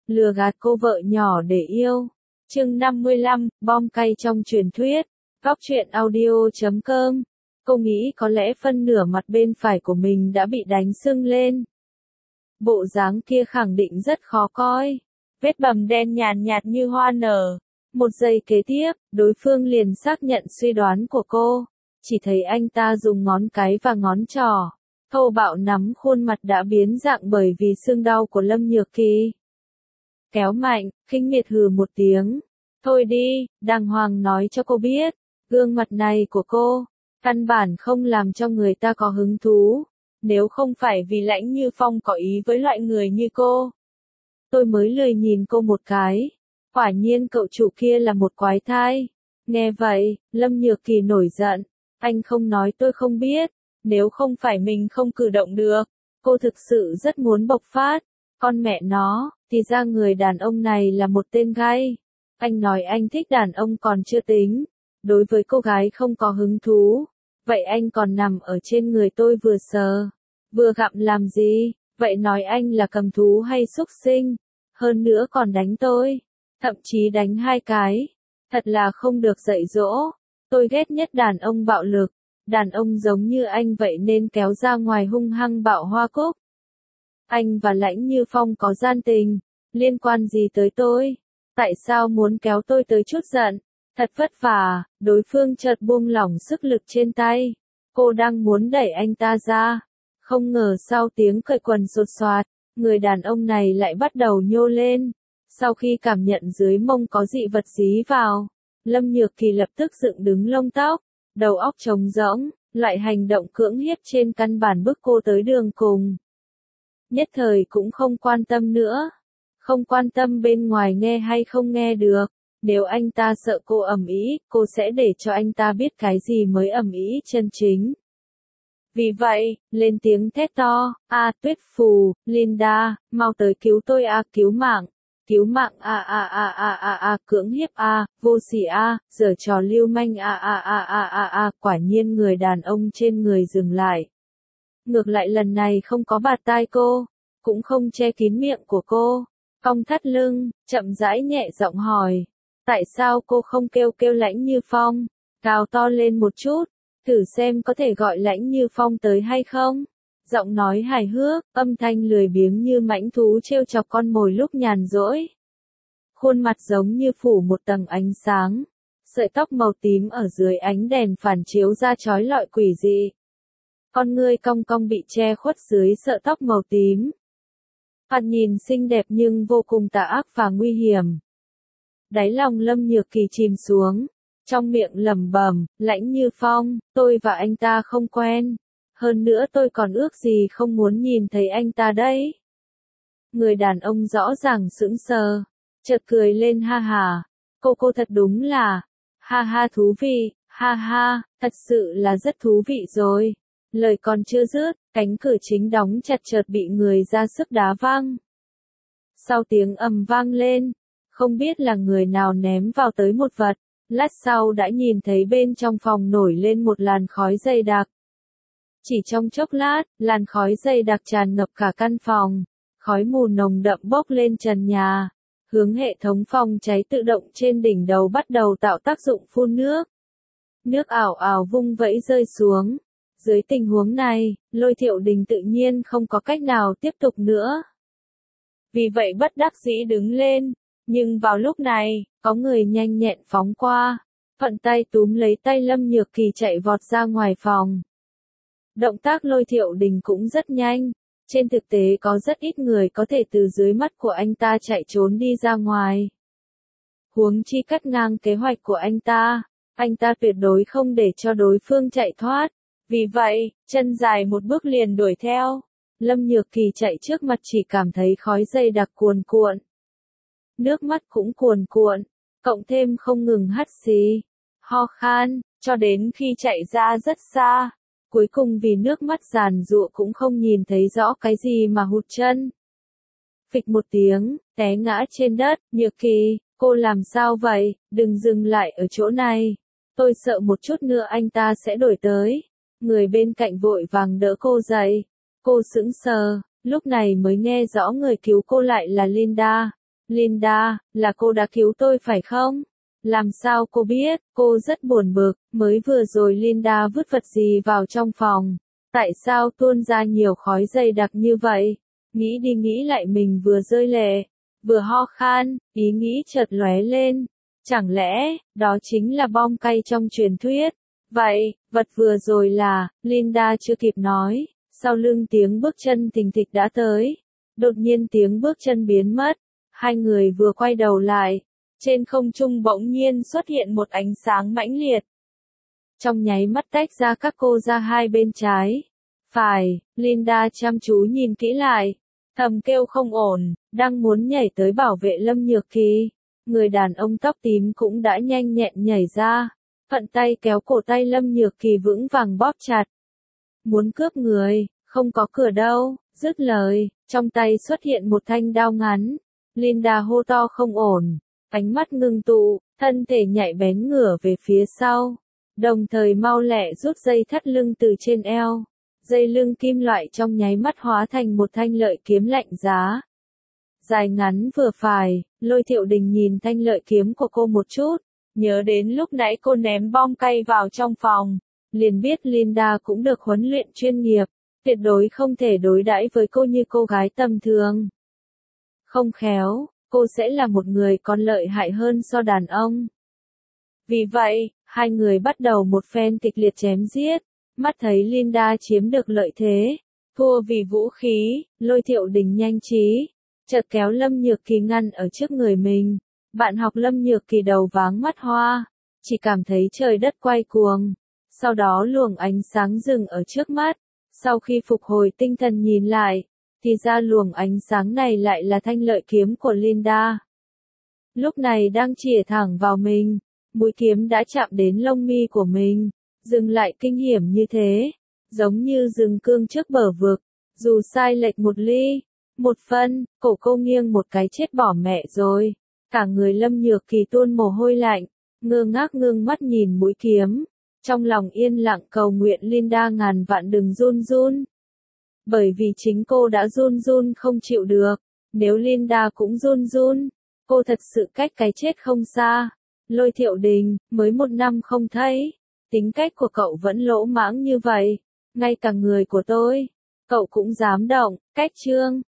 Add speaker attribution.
Speaker 1: lừa gạt cô vợ nhỏ để yêu. Chương 55, bom cay trong truyền thuyết. Góc truyện audio.com. Cô nghĩ có lẽ phân nửa mặt bên phải của mình đã bị đánh sưng lên. Bộ dáng kia khẳng định rất khó coi. Vết bầm đen nhàn nhạt như hoa nở. Một giây kế tiếp, đối phương liền xác nhận suy đoán của cô. Chỉ thấy anh ta dùng ngón cái và ngón trỏ thô bạo nắm khuôn mặt đã biến dạng bởi vì sưng đau của Lâm Nhược Kỳ. Kéo mạnh, khinh miệt hừ một tiếng. Thôi đi, đàng hoàng nói cho cô biết, gương mặt này của cô, căn bản không làm cho người ta có hứng thú. Nếu không phải vì Lãnh Như Phong có ý với loại người như cô, tôi mới lười nhìn cô một cái. Quả nhiên cậu chủ kia là một quái thai. Nghe vậy, Lâm Nhược Kỳ nổi giận. Anh không nói tôi không biết. Nếu không phải mình không cử động được, cô thực sự rất muốn bộc phát. Con mẹ nó, thì ra người đàn ông này là một tên gay. Anh nói anh thích đàn ông còn chưa tính. Đối với cô gái không có hứng thú. Vậy anh còn nằm ở trên người tôi vừa sờ, vừa gặm làm gì? Vậy nói anh là cầm thú hay xúc sinh? Hơn nữa còn đánh tôi. Thậm chí đánh 2 cái. Thật là không được dạy dỗ. Tôi ghét nhất đàn ông bạo lực. Đàn ông giống như anh vậy nên kéo ra ngoài hung hăng bạo hoa cúc. Anh và Lãnh Như Phong có gian tình. Liên quan gì tới tôi? Tại sao muốn kéo tôi tới chút giận? Thật vất vả, đối phương chợt buông lỏng sức lực trên tay. Cô đang muốn đẩy anh ta ra. Không ngờ sau tiếng cởi quần sột soạt, người đàn ông này lại bắt đầu nhô lên. Sau khi cảm nhận dưới mông có dị vật dí vào, Lâm Nhược Kỳ lập tức dựng đứng lông tóc, đầu óc trống rỗng, lại hành động cưỡng hiếp trên căn bản bức cô tới đường cùng. Nhất thời cũng không quan tâm nữa. Không quan tâm bên ngoài nghe hay không nghe được. Nếu anh ta sợ cô ầm ĩ, cô sẽ để cho anh ta biết cái gì mới ầm ĩ chân chính. Vì vậy, lên tiếng thét to, Tuyết Phù, Linda, mau tới cứu tôi cứu mạng. Cứu mạng cưỡng hiếp vô sỉ giở trò lưu manh quả nhiên người đàn ông trên người dừng lại. Ngược lại lần này không có bạt tai cô, cũng không che kín miệng của cô, cong thắt lưng, chậm rãi nhẹ giọng hỏi, tại sao cô không kêu Lãnh Như Phong, gào to lên một chút, thử xem có thể gọi Lãnh Như Phong tới hay không. Giọng nói hài hước, âm thanh lười biếng như mãnh thú trêu chọc con mồi lúc nhàn rỗi. Khuôn mặt giống như phủ một tầng ánh sáng. Sợi tóc màu tím ở dưới ánh đèn phản chiếu ra chói lọi quỷ dị. Con ngươi cong cong bị che khuất dưới sợi tóc màu tím. Mặt nhìn xinh đẹp nhưng vô cùng tà ác và nguy hiểm. Đáy lòng Lâm Nhược Kỳ chìm xuống. Trong miệng lẩm bẩm, Lãnh Như Phong, tôi và anh ta không quen. Hơn nữa tôi còn ước gì không muốn nhìn thấy anh ta đấy. Người đàn ông rõ ràng sững sờ, chợt cười lên ha ha. Cô thật đúng là, ha ha thú vị, ha ha, thật sự là rất thú vị rồi. Lời còn chưa dứt, cánh cửa chính đóng chặt chợt bị người ra sức đá văng. Sau tiếng ầm vang lên, không biết là người nào ném vào tới một vật, lát sau đã nhìn thấy bên trong phòng nổi lên một làn khói dày đặc. Chỉ trong chốc lát, làn khói dày đặc tràn ngập cả căn phòng, khói mù nồng đậm bốc lên trần nhà, hướng hệ thống phòng cháy tự động trên đỉnh đầu bắt đầu tạo tác dụng phun nước. Nước ảo ảo vung vẫy rơi xuống. Dưới tình huống này, Lôi Thiệu Đình tự nhiên không có cách nào tiếp tục nữa. Vì vậy bất đắc dĩ đứng lên, nhưng vào lúc này, có người nhanh nhẹn phóng qua, thuận tay túm lấy tay Lâm Nhược Kỳ chạy vọt ra ngoài phòng. Động tác Lôi Thiệu Đình cũng rất nhanh, trên thực tế có rất ít người có thể từ dưới mắt của anh ta chạy trốn đi ra ngoài. Huống chi cắt ngang kế hoạch của anh ta tuyệt đối không để cho đối phương chạy thoát. Vì vậy, chân dài một bước liền đuổi theo. Lâm Nhược Kỳ chạy trước mặt chỉ cảm thấy khói dày đặc cuồn cuộn. Nước mắt cũng cuồn cuộn, cộng thêm không ngừng hắt xì, ho khan, cho đến khi chạy ra rất xa. Cuối cùng vì nước mắt giàn giụa cũng không nhìn thấy rõ cái gì mà hụt chân. Phịch một tiếng, té ngã trên đất. Nhược Kỳ, cô làm sao vậy, đừng dừng lại ở chỗ này. Tôi sợ một chút nữa anh ta sẽ đuổi tới. Người bên cạnh vội vàng đỡ cô dậy. Cô sững sờ, lúc này mới nghe rõ người cứu cô lại là Linda. Linda, là cô đã cứu tôi phải không? Làm sao cô biết? Cô rất buồn bực, mới vừa rồi Linda vứt vật gì vào trong phòng. Tại sao tuôn ra nhiều khói dày đặc như vậy? Nghĩ đi nghĩ lại mình vừa rơi lệ, vừa ho khan, ý nghĩ chợt lóe lên. Chẳng lẽ, đó chính là bom cay trong truyền thuyết? Vậy, vật vừa rồi là, Linda chưa kịp nói, sau lưng tiếng bước chân thình thịch đã tới. Đột nhiên tiếng bước chân biến mất, hai người vừa quay đầu lại, trên không trung bỗng nhiên xuất hiện một ánh sáng mãnh liệt. Trong nháy mắt tách ra các cô ra hai bên trái, phải, Linda chăm chú nhìn kỹ lại, thầm kêu không ổn, đang muốn nhảy tới bảo vệ Lâm Nhược Kỳ. Người đàn ông tóc tím cũng đã nhanh nhẹn nhảy ra, thuận tay kéo cổ tay Lâm Nhược Kỳ vững vàng bóp chặt. Muốn cướp người, không có cửa đâu, dứt lời, trong tay xuất hiện một thanh đao ngắn. Linda hô to không ổn, ánh mắt ngưng tụ, thân thể nhạy bén ngửa về phía sau, đồng thời mau lẹ rút dây thắt lưng từ trên eo. Dây lưng kim loại trong nháy mắt hóa thành một thanh lợi kiếm lạnh giá. Dài ngắn vừa phải, Lôi Thiệu Đình nhìn thanh lợi kiếm của cô một chút, nhớ đến lúc nãy cô ném bom cay vào trong phòng, liền biết Linda cũng được huấn luyện chuyên nghiệp, tuyệt đối không thể đối đãi với cô như cô gái tầm thường. Không khéo, cô sẽ là một người còn lợi hại hơn so đàn ông. Vì vậy, hai người bắt đầu một phen kịch liệt chém giết, mắt thấy Linda chiếm được lợi thế, thua vì vũ khí, Lôi Thiệu Đình nhanh trí, chợt kéo Lâm Nhược Kỳ ngăn ở trước người mình. Bạn học Lâm Nhược Kỳ đầu váng mắt hoa, chỉ cảm thấy trời đất quay cuồng, sau đó luồng ánh sáng dừng ở trước mắt, sau khi phục hồi tinh thần nhìn lại, thì ra luồng ánh sáng này lại là thanh lợi kiếm của Linda. Lúc này đang chĩa thẳng vào mình, mũi kiếm đã chạm đến lông mi của mình, dừng lại kinh hiểm như thế, giống như dừng cương trước bờ vực, dù sai lệch một ly, một phân, cổ cô nghiêng một cái chết bỏ mẹ rồi. Cả người Lâm Nhược Kỳ tuôn mồ hôi lạnh, ngơ ngác ngưng mắt nhìn mũi kiếm, trong lòng yên lặng cầu nguyện Linda ngàn vạn đừng run run. Bởi vì chính cô đã run run không chịu được, nếu Linda cũng run run, cô thật sự cách cái chết không xa. Lôi Thiệu Đình, mới 1 năm không thấy, tính cách của cậu vẫn lỗ mãng như vậy, ngay cả người của tôi, cậu cũng dám động, cách chương.